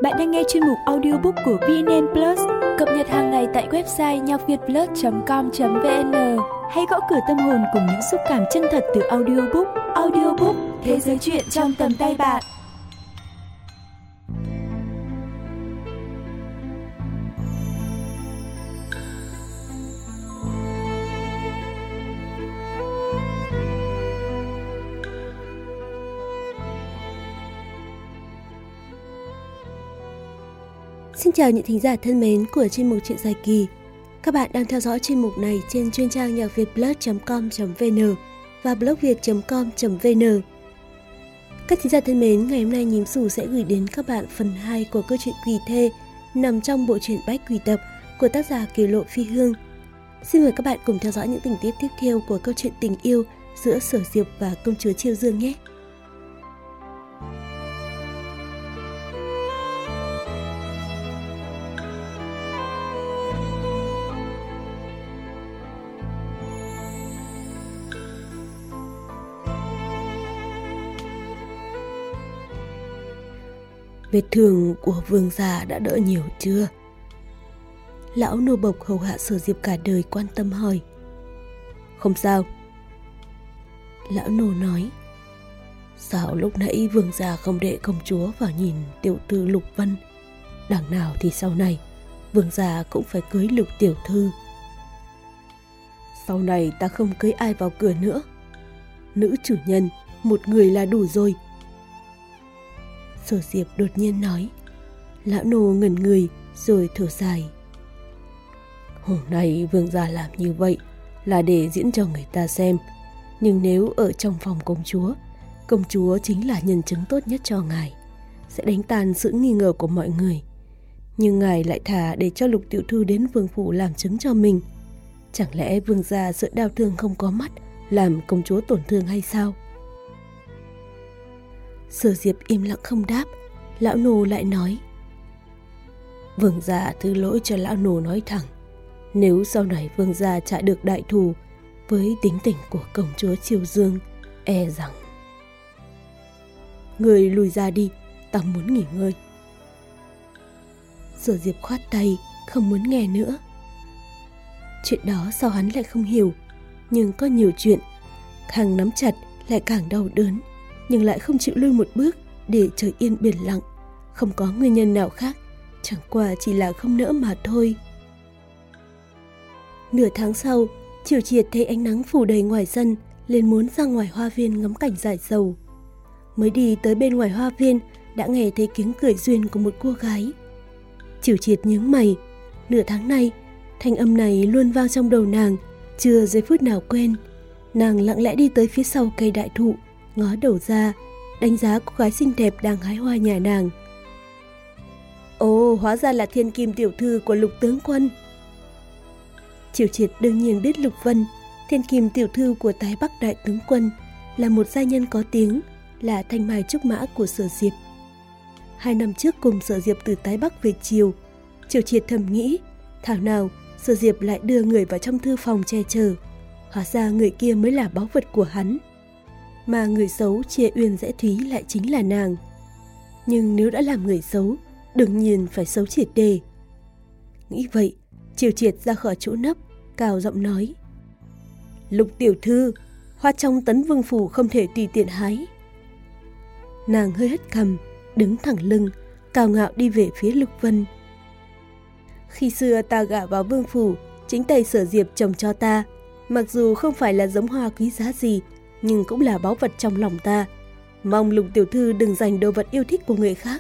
Bạn đang nghe chuyên mục audiobook của VNN Plus, cập nhật hàng ngày tại website nhacvietplus.com.vn. Hãy gõ cửa tâm hồn cùng những xúc cảm chân thật từ audiobook. Audiobook, thế giới truyện trong tầm tay bạn. Xin chào những thính giả thân mến của chuyên mục Chuyện Dài Kỳ. Các bạn đang theo dõi chuyên mục này trên chuyên trang nhacvietplus.com.vn và blogviet.com.vn. Các thính giả thân mến, ngày hôm nay Nhím Xù sẽ gửi đến các bạn phần 2 của câu chuyện Quỷ Thê nằm trong bộ truyện Bách Quỷ Tập của tác giả Kiều Lộ Phi Hương. Xin mời các bạn cùng theo dõi những tình tiết tiếp theo của câu chuyện tình yêu giữa Sở Diệp và công chúa Chiêu Dương nhé. Vết thương của Vương gia đã đỡ nhiều chưa? Lão nô bộc hầu hạ Sở Diệp cả đời quan tâm hỏi. Không sao. Lão nô nói. Sao lúc nãy Vương gia không để công chúa vào nhìn tiểu thư Lục Vân? Đằng nào thì sau này Vương gia cũng phải cưới Lục tiểu thư. Sau này ta không cưới ai vào cửa nữa. Nữ chủ nhân, một người là đủ rồi. Sở Diệp đột nhiên nói. Lão nô ngẩn người rồi thở dài. Hôm nay Vương gia làm như vậy là để diễn cho người ta xem. Nhưng nếu ở trong phòng công chúa chính là nhân chứng tốt nhất cho ngài, sẽ đánh tan sự nghi ngờ của mọi người. Nhưng ngài lại thả để cho Lục tiểu thư đến vương phủ làm chứng cho mình. Chẳng lẽ Vương gia sợ đau thương không có mắt làm công chúa tổn thương hay sao? Sở Diệp im lặng không đáp. Lão nô lại nói. Vương gia thứ lỗi cho lão nô nói thẳng. Nếu sau này Vương gia trả được đại thù với tính tình của công chúa Chiêu Dương, e rằng... Người lùi ra đi, ta muốn nghỉ ngơi. Sở Diệp khoát tay, không muốn nghe nữa. Chuyện đó sao hắn lại không hiểu? Nhưng có nhiều chuyện càng nắm chặt lại càng đau đớn, nhưng lại không chịu lui một bước để trời yên biển lặng. Không có nguyên nhân nào khác, chẳng qua chỉ là không nỡ mà thôi. Nửa tháng sau, Triều Triệt thấy ánh nắng phủ đầy ngoài sân, liền muốn ra ngoài hoa viên ngắm cảnh giải sầu. Mới đi tới bên ngoài hoa viên, đã nghe thấy tiếng cười duyên của một cô gái. Triều Triệt nhướng mày. Nửa tháng nay, thanh âm này luôn vang trong đầu nàng, chưa giây phút nào quên. Nàng lặng lẽ đi tới phía sau cây đại thụ, ngó đầu ra, đánh giá cô gái xinh đẹp đang hái hoa nhà nàng. Ồ, hóa ra là Thiên Kim tiểu thư của Lục tướng quân. Triều Triệt đương nhiên biết Lục Vân, Thiên Kim tiểu thư của Tái Bắc đại tướng quân, là một gia nhân có tiếng, là thanh mai trúc mã của Sở Diệp. 2 năm trước cùng Sở Diệp từ Tái Bắc về Triều, Triều Triệt thầm nghĩ, thảo nào Sở Diệp lại đưa người vào trong thư phòng che chở. Hóa ra người kia mới là báu vật của hắn, mà người xấu chia uyên rẽ thúy lại chính là nàng. Nhưng nếu đã làm người xấu, đương nhiên phải xấu triệt để. Nghĩ vậy, Triều Triệt ra khỏi chỗ nấp, cào giọng nói. Lục tiểu thư, hoa trong Tấn Vương phủ không thể tùy tiện hái. Nàng hơi hất cằm, đứng thẳng lưng, cào ngạo đi về phía Lục Vân. Khi xưa ta gả vào vương phủ, chính tay Sở Diệp trồng cho ta. Mặc dù không phải là giống hoa quý giá gì, nhưng cũng là báu vật trong lòng ta. Mong Lục tiểu thư đừng giành đồ vật yêu thích của người khác.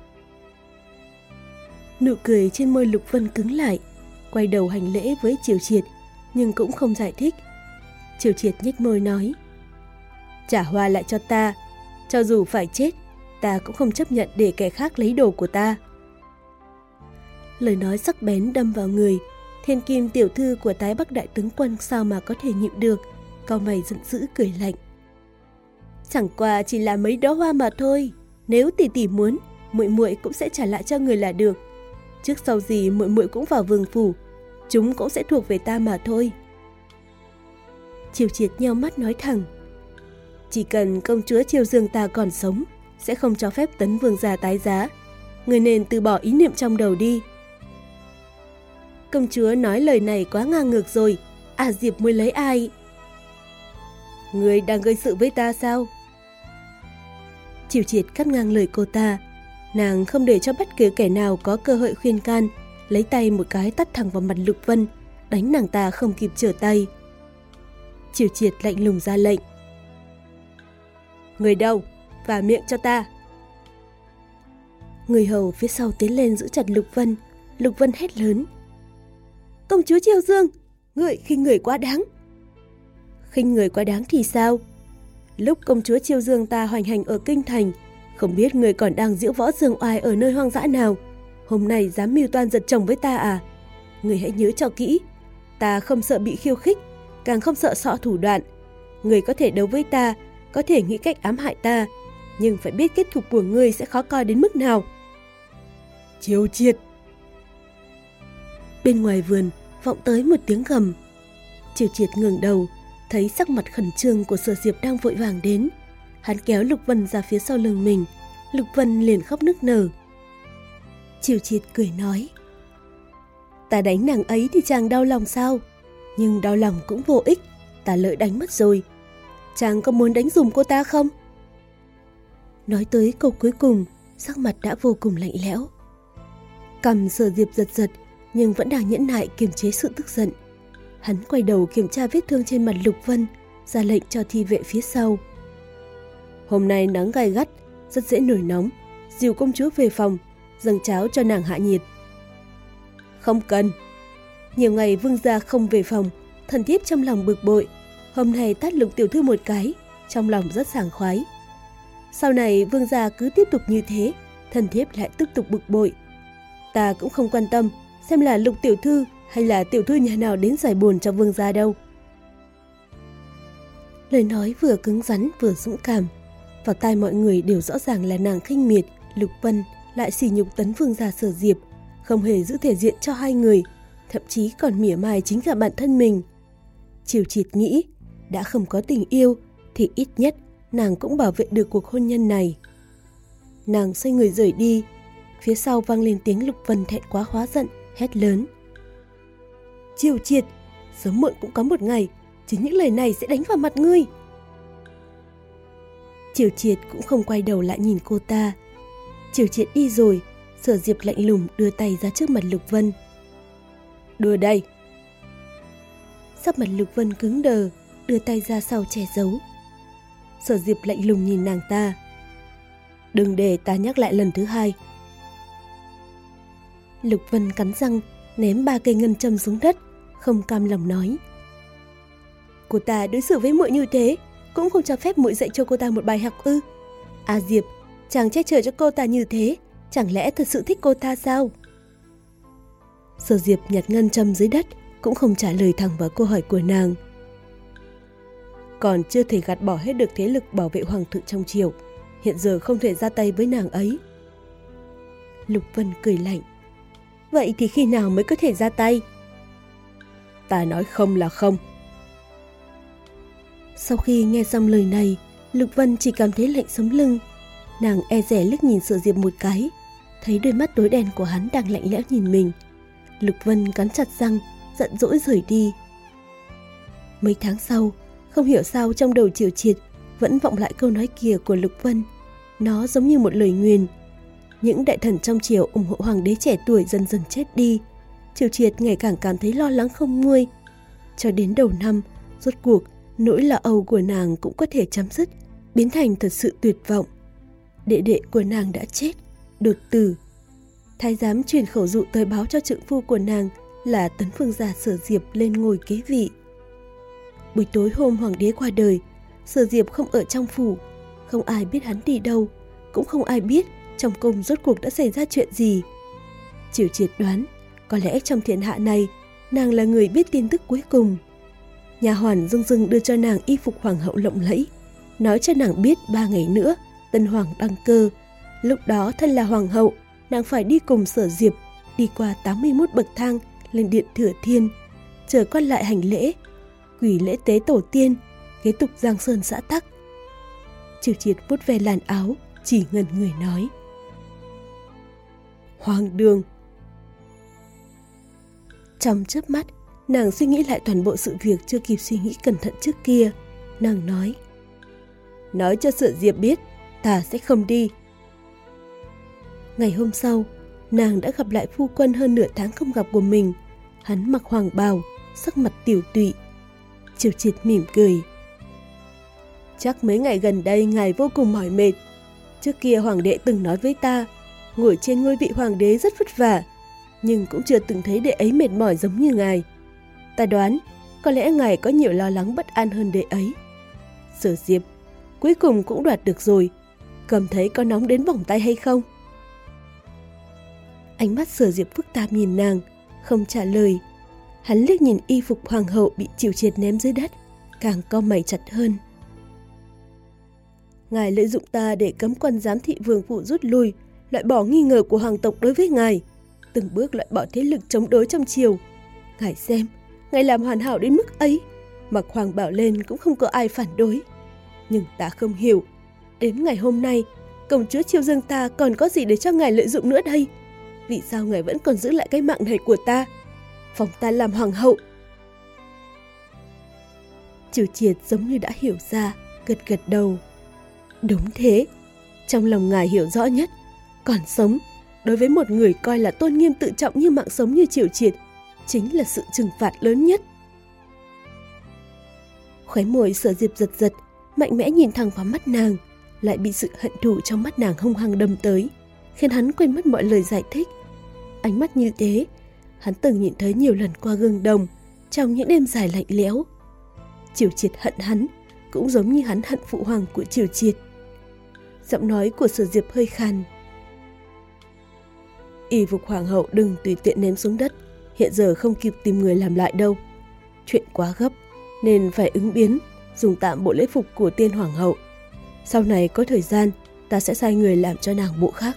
Nụ cười trên môi Lục Vân cứng lại, quay đầu hành lễ với Triều Triệt, nhưng cũng không giải thích. Triều Triệt nhếch môi nói. Trả hoa lại cho ta, cho dù phải chết, ta cũng không chấp nhận để kẻ khác lấy đồ của ta. Lời nói sắc bén đâm vào người. Thiên Kim tiểu thư của Tái Bắc đại tướng quân sao mà có thể nhịn được, cau mày giận dữ cười lạnh. Chẳng qua chỉ là mấy đóa hoa mà thôi, nếu tỷ tỷ muốn, muội muội cũng sẽ trả lại cho người là được. Trước sau gì muội muội cũng vào vương phủ, chúng cũng sẽ thuộc về ta mà thôi. Triều Triệt nheo mắt nói thẳng. Chỉ cần công chúa Chiêu Dương ta còn sống, sẽ không cho phép Tấn Vương gia tái giá. người nên từ bỏ ý niệm trong đầu đi. Công chúa nói lời này quá ngang ngược rồi, A Diệp muốn lấy ai? Người đang gây sự với ta sao? Chiều Triệt cắt ngang lời cô ta. Nàng không để cho bất cứ kẻ nào có cơ hội khuyên can, lấy tay một cái tát thẳng vào mặt Lục Vân, đánh nàng ta không kịp trở tay. Chiều Triệt lạnh lùng ra lệnh. Người đâu? Và miệng cho ta. Người hầu phía sau tiến lên giữ chặt Lục Vân. Lục Vân hét lớn. Công chúa Chiêu Dương, người khinh người quá đáng. Khinh người quá đáng thì sao? Lúc công chúa Chiêu Dương ta hoành hành ở kinh thành, không biết người còn đang diễu võ dương oai ở nơi hoang dã nào. Hôm nay dám mưu toan giật chồng với ta à? Người hãy nhớ cho kỹ, ta không sợ bị khiêu khích, càng không sợ sọ thủ đoạn. Người có thể đấu với ta, có thể nghĩ cách ám hại ta, nhưng phải biết kết cục của người sẽ khó coi đến mức nào. Chiêu Triệt! Bên ngoài vườn vọng tới một tiếng gầm. Chiêu Triệt ngẩng đầu, thấy sắc mặt khẩn trương của Sở Diệp đang vội vàng đến. Hắn kéo Lục Vân ra phía sau lưng mình. Lục Vân liền khóc nức nở. Chiêu Triệt cười nói. Ta đánh nàng ấy thì chàng đau lòng sao? Nhưng đau lòng cũng vô ích, ta lỡ đánh mất rồi. Chàng có muốn đánh dùm cô ta không? Nói tới câu cuối cùng, sắc mặt đã vô cùng lạnh lẽo. Cằm Sở Diệp giật giật, nhưng vẫn đang nhẫn nại kiềm chế sự tức giận. Hắn quay đầu kiểm tra vết thương trên mặt Lục Vân, ra lệnh cho thị vệ phía sau. Hôm nay nắng gay gắt, rất dễ nổi nóng. Dìu công chúa về phòng, dâng cháo cho nàng hạ nhiệt. Không cần. Nhiều ngày vương gia không về phòng, thần thiếp trong lòng bực bội. Hôm nay tát Lục tiểu thư một cái, trong lòng rất sảng khoái. Sau này vương gia cứ tiếp tục như thế, thần thiếp lại tiếp tục bực bội. Ta cũng không quan tâm xem là Lục tiểu thư hay là tiểu thư nhà nào đến giải buồn cho vương gia đâu. Lời nói vừa cứng rắn vừa dũng cảm, vào tai mọi người đều rõ ràng là nàng khinh miệt Lục Vân, lại sỉ nhục tấn vương gia Sở Diệp, không hề giữ thể diện cho hai người, thậm chí còn mỉa mai chính cả bản thân mình. Chiều Triệt nghĩ, đã không có tình yêu thì ít nhất nàng cũng bảo vệ được cuộc hôn nhân này. Nàng xoay người rời đi, phía sau vang lên tiếng Lục Vân thẹn quá hóa giận, hét lớn. Chiều Triệt, sớm muộn cũng có một ngày, chính những lời này sẽ đánh vào mặt ngươi. Chiều Triệt cũng không quay đầu lại nhìn cô ta. Chiều Triệt đi rồi, Sở Diệp lạnh lùng đưa tay ra trước mặt Lục Vân. Đưa đây. Sắc mặt Lục Vân cứng đờ, đưa tay ra sau che giấu. Sở Diệp lạnh lùng nhìn nàng ta. Đừng để ta nhắc lại lần thứ hai. Lục Vân cắn răng, ném 3 cây ngân châm xuống đất, không cam lòng nói. Cô ta đối xử với muội như thế, cũng không cho phép muội dạy cho cô ta một bài học ư? A Diệp, chàng che chở cho cô ta như thế, chẳng lẽ thật sự thích cô ta sao? Sở Diệp nhặt ngân châm dưới đất, cũng không trả lời thẳng vào câu hỏi của nàng. Còn chưa thể gạt bỏ hết được thế lực bảo vệ hoàng thượng trong triều, hiện giờ không thể ra tay với nàng ấy. Lục Vân cười lạnh. Vậy thì khi nào mới có thể ra tay? Ta nói không là không. Sau khi nghe xong lời này, Lục Vân chỉ cảm thấy lạnh sống lưng. Nàng e dè liếc nhìn Sở Diệp một cái, thấy đôi mắt tối đen của hắn đang lạnh lẽo nhìn mình. Lục Vân cắn chặt răng, giận dỗi rời đi. Mấy tháng sau, không hiểu sao trong đầu Chiều Triệt vẫn vọng lại câu nói kia của Lục Vân. Nó giống như một lời nguyền. Những đại thần trong triều ủng hộ hoàng đế trẻ tuổi dần dần chết đi. Chiều Triệt ngày càng cảm thấy lo lắng không nguôi. Cho đến đầu năm, rốt cuộc nỗi lo âu của nàng cũng có thể chấm dứt, biến thành thật sự tuyệt vọng. Đệ đệ của nàng đã chết, đột tử. Thái giám truyền khẩu dụ tới báo cho trượng phu của nàng là tấn vương gia Sở Diệp lên ngôi kế vị. Buổi tối hôm hoàng đế qua đời, Sở Diệp không ở trong phủ, không ai biết hắn đi đâu, cũng không ai biết trong cung rốt cuộc đã xảy ra chuyện gì. Chiều Triệt đoán, có lẽ trong thiên hạ này, nàng là người biết tin tức cuối cùng. Nhà hoàn dưng dưng đưa cho nàng y phục hoàng hậu lộng lẫy, nói cho nàng biết 3 ngày nữa tân hoàng đăng cơ. Lúc đó thân là hoàng hậu, nàng phải đi cùng Sở Diệp đi qua 81 bậc thang lên điện Thừa Thiên, chờ quan lại hành lễ, quỳ lễ tế tổ tiên, kế tục giang sơn xã tắc. Chiều Triệt vuốt ve làn áo, chỉ ngẩn người nói. hoang đường. Trong chớp mắt, nàng suy nghĩ lại toàn bộ sự việc chưa kịp suy nghĩ cẩn thận trước kia. Nàng nói cho Sở Diệp biết, ta sẽ không đi. Ngày hôm sau, nàng đã gặp lại phu quân hơn nửa tháng không gặp của mình. Hắn mặc hoàng bào, sắc mặt tiểu tụy. Triều Triệt mỉm cười. Chắc mấy ngày gần đây ngài vô cùng mỏi mệt. Trước kia hoàng đệ từng nói với ta, ngồi trên ngôi vị hoàng đế rất vất vả, nhưng cũng chưa từng thấy đệ ấy mệt mỏi giống như ngài. Ta đoán, có lẽ ngài có nhiều lo lắng bất an hơn đệ ấy. Sở Diệp, cuối cùng cũng đoạt được rồi. Cầm thấy có nóng đến bỏng tay hay không? Ánh mắt Sở Diệp phức tạp nhìn nàng, không trả lời. Hắn liếc nhìn y phục hoàng hậu bị Triều Triệt ném dưới đất, càng cau mày chặt hơn. Ngài lợi dụng ta để cấm quân giám thị vương phủ rút lui, loại bỏ nghi ngờ của hoàng tộc đối với ngài, từng bước loại bỏ thế lực chống đối trong triều. Ngài xem, ngài làm hoàn hảo đến mức ấy, mặc hoàng bảo lên cũng không có ai phản đối. Nhưng ta không hiểu, đến ngày hôm nay, công chúa Chiêu Dương ta còn có gì để cho ngài lợi dụng nữa đây? Vì sao ngài vẫn còn giữ lại cái mạng này của ta, phong ta làm hoàng hậu? Triều Triệt giống như đã hiểu ra, gật gật đầu. Đúng thế, trong lòng ngài hiểu rõ nhất, còn sống, đối với một người coi là tôn nghiêm tự trọng như mạng sống như Triều Triệt, chính là sự trừng phạt lớn nhất. Khóe môi Sở Diệp giật giật, mạnh mẽ nhìn thẳng vào mắt nàng, lại bị sự hận thù trong mắt nàng hung hăng đâm tới, khiến hắn quên mất mọi lời giải thích. Ánh mắt như thế, hắn từng nhìn thấy nhiều lần qua gương đồng, trong những đêm dài lạnh lẽo. Triều Triệt hận hắn, cũng giống như hắn hận phụ hoàng của Triều Triệt. Giọng nói của Sở Diệp hơi khàn. Y phục hoàng hậu đừng tùy tiện ném xuống đất, hiện giờ không kịp tìm người làm lại đâu. Chuyện quá gấp, nên phải ứng biến, dùng tạm bộ lễ phục của tiên hoàng hậu. Sau này có thời gian, ta sẽ sai người làm cho nàng bộ khác.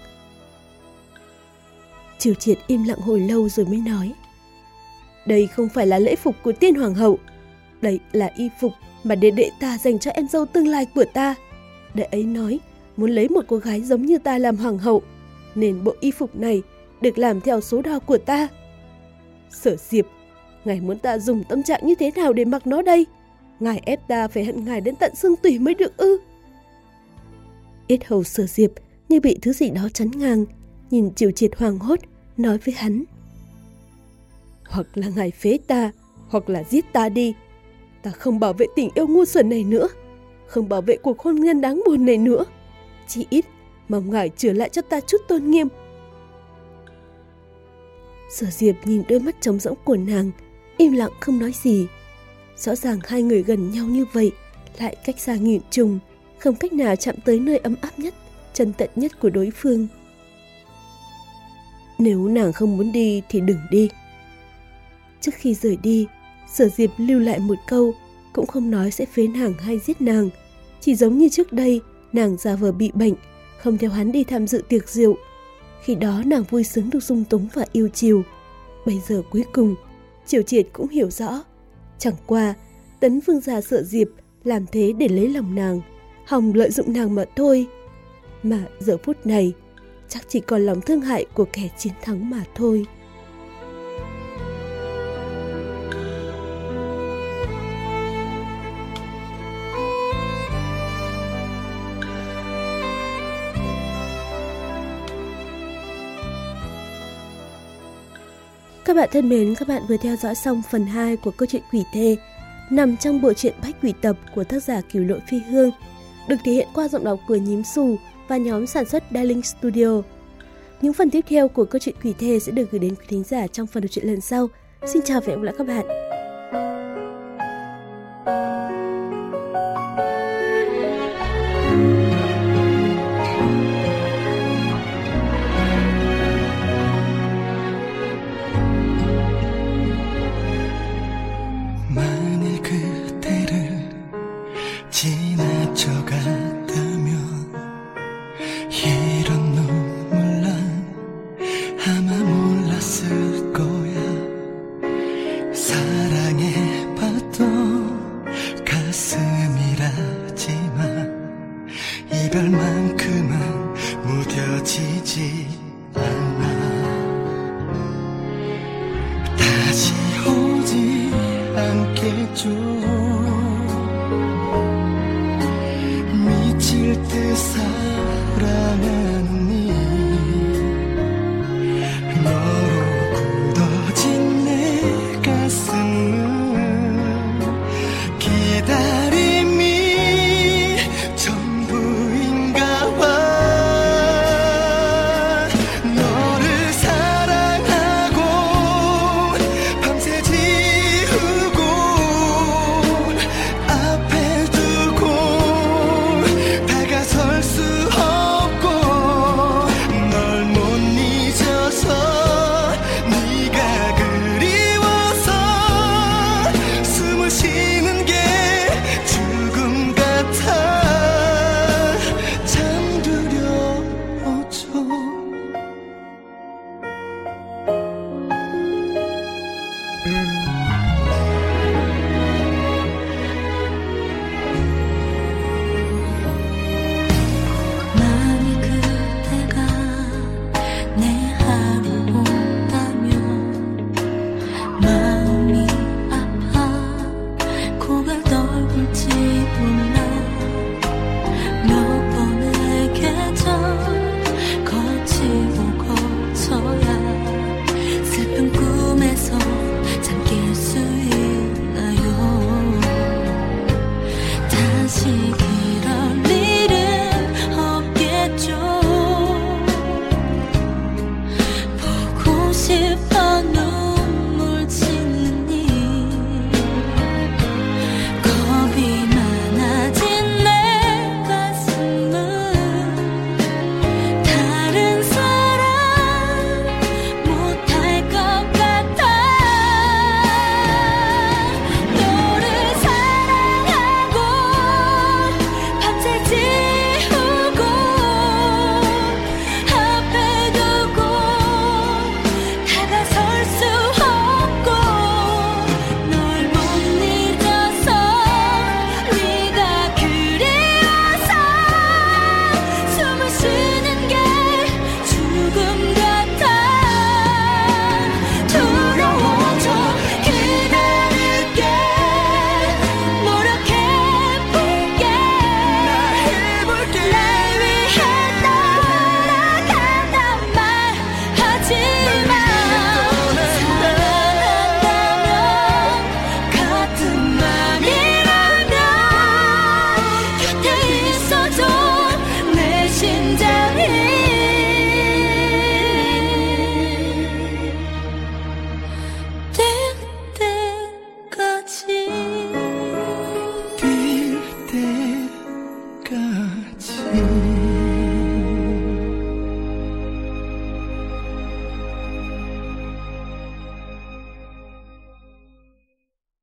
Triều Triệt im lặng hồi lâu rồi mới nói. Đây không phải là lễ phục của tiên hoàng hậu, đây là y phục mà đệ ta dành cho em dâu tương lai của ta. Đệ ấy nói muốn lấy một cô gái giống như ta làm hoàng hậu, nên bộ y phục này được làm theo số đo của ta. Sở Diệp, ngài muốn ta dùng tâm trạng như thế nào để mặc nó đây? Ngài ép ta phải hận ngài đến tận xương tủy mới được ư? Yết hầu Sở Diệp như bị thứ gì đó chắn ngang, nhìn Triều Triệt hoảng hốt, nói với hắn. Hoặc là ngài phế ta, hoặc là giết ta đi. Ta không bảo vệ tình yêu ngu xuẩn này nữa, không bảo vệ cuộc hôn nhân đáng buồn này nữa. Chỉ ít mong ngài trở lại cho ta chút tôn nghiêm. Sở Diệp nhìn đôi mắt trống rỗng của nàng, im lặng không nói gì. Rõ ràng hai người gần nhau như vậy, lại cách xa nghìn trùng, không cách nào chạm tới nơi ấm áp nhất, chân tận nhất của đối phương. Nếu nàng không muốn đi thì đừng đi. Trước khi rời đi, Sở Diệp lưu lại một câu, cũng không nói sẽ phế nàng hay giết nàng. Chỉ giống như trước đây, nàng giả vờ bị bệnh, không theo hắn đi tham dự tiệc rượu. Khi đó nàng vui sướng được dung túng và yêu chiều. Bây giờ cuối cùng, Triều Triệt cũng hiểu rõ. Chẳng qua, Tấn Vương gia Sở Diệp làm thế để lấy lòng nàng, hòng lợi dụng nàng mà thôi. Mà giờ phút này, chắc chỉ còn lòng thương hại của kẻ chiến thắng mà thôi. Các bạn thân mến, các bạn vừa theo dõi xong phần 2 của câu chuyện Quỷ Thê, nằm trong bộ truyện Bách Quỷ Tập của tác giả Cửu Lộ Phi Hương, được thể hiện qua giọng đọc của Nhím Xù và nhóm sản xuất Darling Studio. Những phần tiếp theo của câu chuyện Quỷ Thê sẽ được gửi đến quý thính giả trong phần đọc truyện lần sau. Xin chào và hẹn gặp lại các bạn. 이별만큼은 무뎌지지 않아. 해줘 미칠 듯 사랑해